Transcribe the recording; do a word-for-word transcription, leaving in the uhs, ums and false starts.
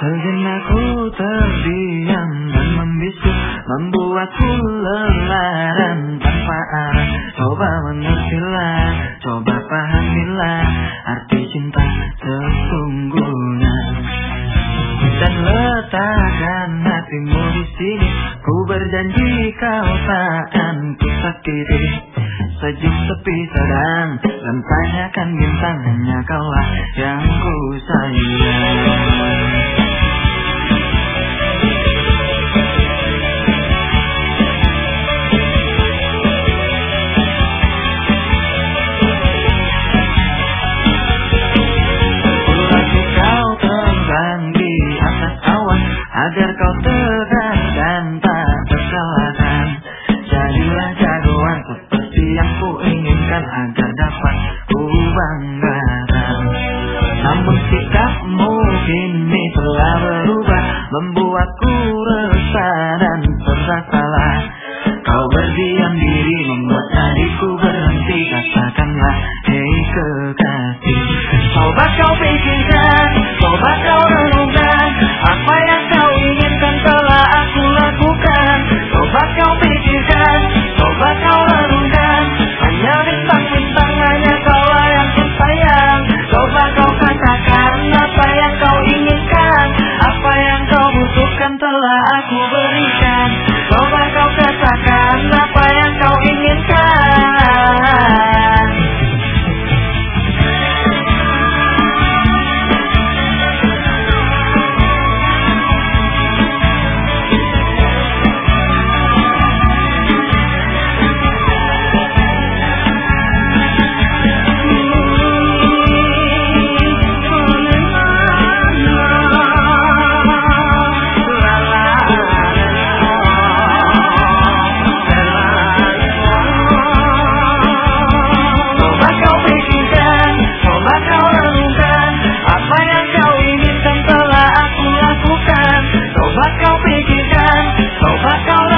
Sejenak ku terdiam dan membisu, membuatku lelah dan tanpa arah. Coba mengertilah, coba pahamilah arti cinta sesungguhnya. Dan letakkan hatimu di sini, ku berjanji kau takkan ku sakiti. Sejuk sepi sedang dan tanyakan bintang, hanya kaulah yang ku sayang. Agar kau tegar dan tak terkalahkan, jadilah jagoan seperti yang ku inginkan, agar dapat ku banggakan. Namun sikapmu kini telah berubah, membuatku resah dan tersalah. Kau berdiam diri, membuat hatiku berhenti. Katakanlah, hei kekasih, coba kau pikirkan, coba kau renungkan, apa yang kau inginkan telah aku lakukan. Coba kau pikirkan, coba kau renungkan, hanya bintang-bintang, hanya kaulah yang ku sayang. Coba kau katakan apa yang kau inginkan, apa yang kau butuhkan telah aku berikan. Coba kau katakan apa yang kau inginkan. Coba kau pikirkan, coba kau